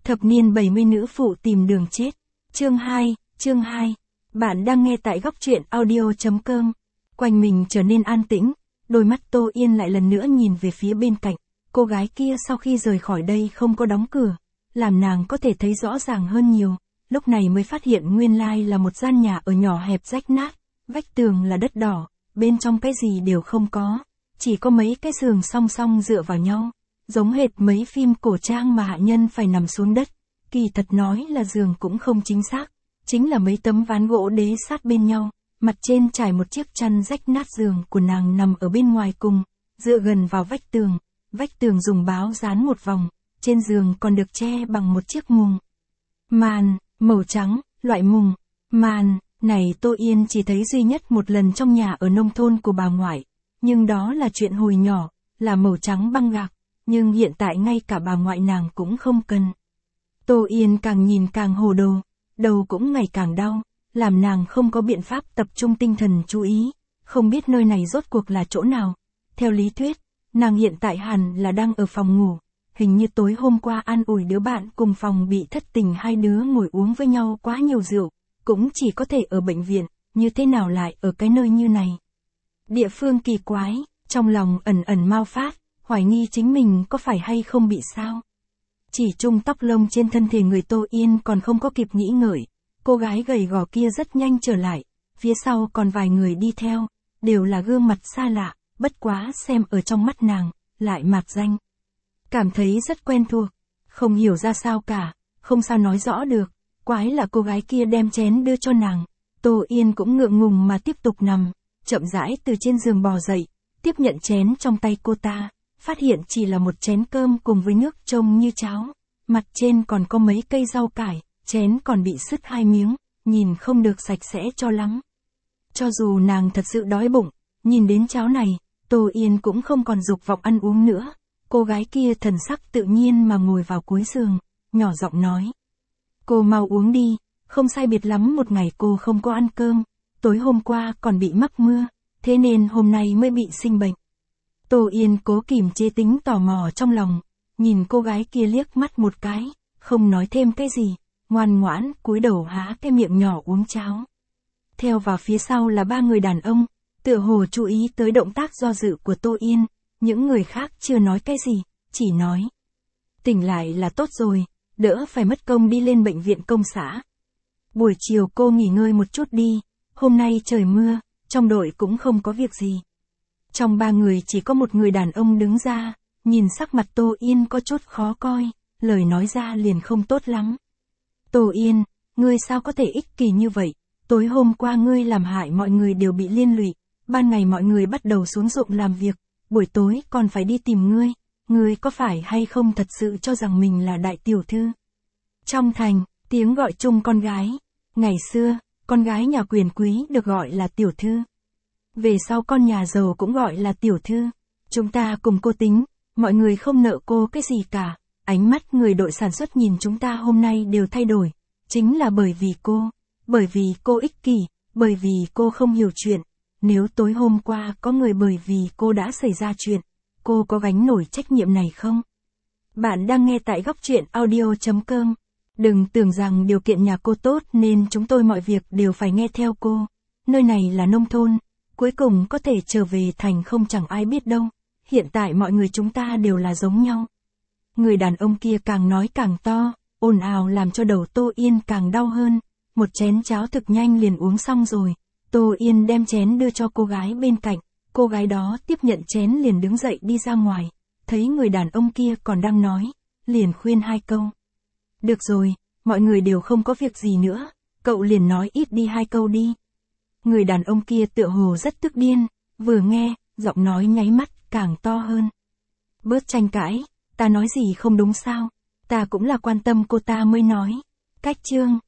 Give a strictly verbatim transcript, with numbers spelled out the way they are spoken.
Thập niên bảy mươi nữ phụ tìm đường chết. Chương hai, chương hai. Bạn đang nghe tại góc truyện audio chấm com. Quanh mình trở nên an tĩnh, đôi mắt Tô Yên lại lần nữa nhìn về phía bên cạnh. Cô gái kia sau khi rời khỏi đây không có đóng cửa, làm nàng có thể thấy rõ ràng hơn nhiều. Lúc này mới phát hiện nguyên lai là một gian nhà ở nhỏ hẹp rách nát, vách tường là đất đỏ, bên trong cái gì đều không có, chỉ có mấy cái giường song song dựa vào nhau, giống hệt mấy phim cổ trang mà hạ nhân phải nằm xuống đất. Kỳ thật nói là giường cũng không chính xác, chính là mấy tấm ván gỗ đế sát bên nhau, mặt trên trải một chiếc chăn rách nát. Giường của nàng nằm ở bên ngoài cùng, dựa gần vào vách tường, vách tường dùng báo dán một vòng, trên giường còn được che bằng một chiếc mùng màn màu trắng. Loại mùng màn này Tô Yên chỉ thấy duy nhất một lần trong nhà ở nông thôn của bà ngoại, nhưng đó là chuyện hồi nhỏ, là màu trắng băng gạc, nhưng hiện tại ngay cả bà ngoại nàng cũng không cần. Tô Yên càng nhìn càng hồ đồ, đầu cũng ngày càng đau, làm nàng không có biện pháp tập trung tinh thần chú ý, không biết nơi này rốt cuộc là chỗ nào. Theo lý thuyết, nàng hiện tại hẳn là đang ở phòng ngủ, hình như tối hôm qua an ủi đứa bạn cùng phòng bị thất tình, hai đứa ngồi uống với nhau quá nhiều rượu, cũng chỉ có thể ở bệnh viện, như thế nào lại ở cái nơi như này. Địa phương kỳ quái, trong lòng ẩn ẩn mau phát, hoài nghi chính mình có phải hay không bị sao. Chỉ chung tóc lông trên thân thể người Tô Yên còn không có kịp nghĩ ngợi, cô gái gầy gò kia rất nhanh trở lại, phía sau còn vài người đi theo, đều là gương mặt xa lạ, bất quá xem ở trong mắt nàng, lại mạc danh. Cảm thấy rất quen thuộc, không hiểu ra sao cả, không sao nói rõ được, quái là cô gái kia đem chén đưa cho nàng. Tô Yên cũng ngượng ngùng mà tiếp tục nằm, chậm rãi từ trên giường bò dậy, tiếp nhận chén trong tay cô ta, phát hiện chỉ là một chén cơm cùng với nước trông như cháo, mặt trên còn có mấy cây rau cải, chén còn bị sứt hai miếng, nhìn không được sạch sẽ cho lắm. Cho dù nàng thật sự đói bụng, nhìn đến cháo này, Tô Yên cũng không còn dục vọng ăn uống nữa. Cô gái kia thần sắc tự nhiên mà ngồi vào cuối giường, nhỏ giọng nói. Cô mau uống đi, không sai biệt lắm một ngày cô không có ăn cơm, tối hôm qua còn bị mắc mưa, thế nên hôm nay mới bị sinh bệnh. Tô Yên cố kìm chế tính tò mò trong lòng, nhìn cô gái kia liếc mắt một cái, không nói thêm cái gì, ngoan ngoãn cúi đầu há cái miệng nhỏ uống cháo. Theo vào phía sau là ba người đàn ông, tựa hồ chú ý tới động tác do dự của Tô Yên. Những người khác chưa nói cái gì, chỉ nói. Tỉnh lại là tốt rồi, đỡ phải mất công đi lên bệnh viện công xã. Buổi chiều cô nghỉ ngơi một chút đi, hôm nay trời mưa, trong đội cũng không có việc gì. Trong ba người chỉ có một người đàn ông đứng ra, nhìn sắc mặt Tô Yên có chút khó coi, lời nói ra liền không tốt lắm. Tô Yên, ngươi sao có thể ích kỷ như vậy, tối hôm qua ngươi làm hại mọi người đều bị liên lụy, ban ngày mọi người bắt đầu xuống ruộng làm việc. Buổi tối còn phải đi tìm ngươi, ngươi có phải hay không thật sự cho rằng mình là đại tiểu thư? Trong thành, tiếng gọi chung con gái. Ngày xưa, con gái nhà quyền quý được gọi là tiểu thư. Về sau con nhà giàu cũng gọi là tiểu thư. Chúng ta cùng cô tính, mọi người không nợ cô cái gì cả. Ánh mắt người đội sản xuất nhìn chúng ta hôm nay đều thay đổi. Chính là bởi vì cô, bởi vì cô ích kỷ, bởi vì cô không hiểu chuyện. Nếu tối hôm qua có người bởi vì cô đã xảy ra chuyện, cô có gánh nổi trách nhiệm này không? Bạn đang nghe tại góc truyện audio chấm com. Đừng tưởng rằng điều kiện nhà cô tốt nên chúng tôi mọi việc đều phải nghe theo cô. Nơi này là nông thôn, cuối cùng có thể trở về thành không chẳng ai biết đâu. Hiện tại mọi người chúng ta đều là giống nhau. Người đàn ông kia càng nói càng to, ồn ào làm cho đầu Tô Yên càng đau hơn. Một chén cháo thực nhanh liền uống xong rồi. Tô Yên đem chén đưa cho cô gái bên cạnh, cô gái đó tiếp nhận chén liền đứng dậy đi ra ngoài, thấy người đàn ông kia còn đang nói, liền khuyên hai câu. Được rồi, mọi người đều không có việc gì nữa, cậu liền nói ít đi hai câu đi. Người đàn ông kia tựa hồ rất tức điên, vừa nghe, giọng nói nháy mắt càng to hơn. Bớt tranh cãi, ta nói gì không đúng sao, ta cũng là quan tâm cô ta mới nói. Cách chương.